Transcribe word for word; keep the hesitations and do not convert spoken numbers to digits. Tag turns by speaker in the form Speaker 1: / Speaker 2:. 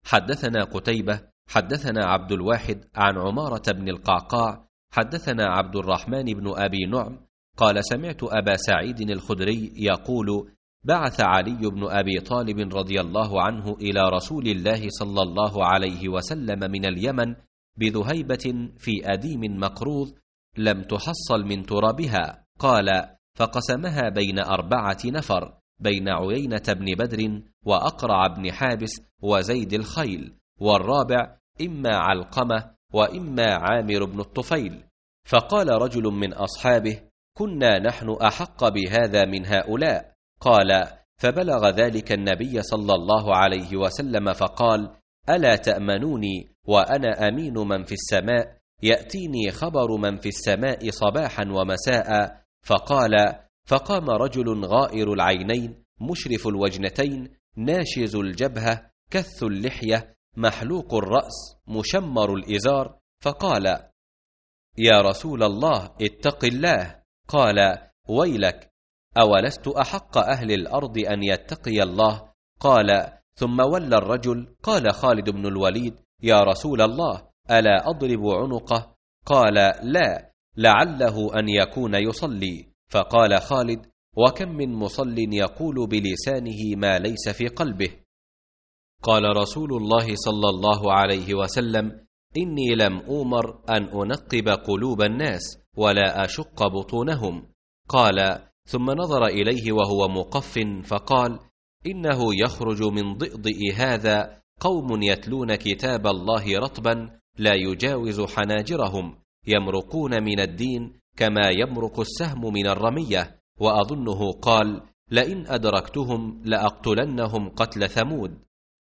Speaker 1: حدثنا قتيبة حدثنا عبد الواحد عن عمارة بن القعقاع حدثنا عبد الرحمن بن أبي نعم قال سمعت أبا سعيد الخدري يقول بعث علي بن أبي طالب رضي الله عنه إلى رسول الله صلى الله عليه وسلم من اليمن بذهيبة في أديم مقروض لم تحصل من ترابها، قال فقسمها بين أربعة نفر بين عيينة بن بدر وأقرع بن حابس وزيد الخيل، والرابع إما علقمة وإما عامر بن الطفيل. فقال رجل من أصحابه كنا نحن أحق بهذا من هؤلاء، قال فبلغ ذلك النبي صلى الله عليه وسلم فقال ألا تأمنوني وأنا أمين من في السماء، يأتيني خبر من في السماء صباحا ومساء. فقال فقام رجل غائر العينين مشرف الوجنتين ناشز الجبهة كث اللحية محلوق الرأس مشمر الإزار، فقال يا رسول الله اتق الله. قال ويلك أولست أحق أهل الأرض أن يتقي الله؟ قال ثم ولى الرجل قال خالد بن الوليد يا رسول الله ألا أضرب عنقه؟ قال لا لعله أن يكون يصلي. فقال خالد وكم من مصل يقول بلسانه ما ليس في قلبه. قال رسول الله صلى الله عليه وسلم إني لم أؤمر أن أنقب قلوب الناس ولا أشق بطونهم. قال ثم نظر إليه وهو مقف فقال إنه يخرج من ضئضئ هذا قوم يتلون كتاب الله رطبا لا يجاوز حناجرهم يمرقون من الدين كما يمرق السهم من الرمية، وأظنه قال لئن أدركتهم لأقتلنهم قتل ثمود.